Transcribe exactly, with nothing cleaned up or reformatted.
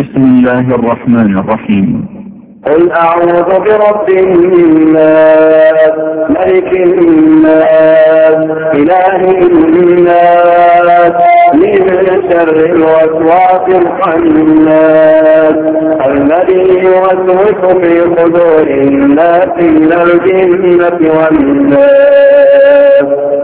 بسم الله الرحمن الرحيم. قل أعوذ برب الناس ملك الناس إله الناس من شر الوسواس الخناس الذي يوسوس في صدور الناس من الجنة والناس.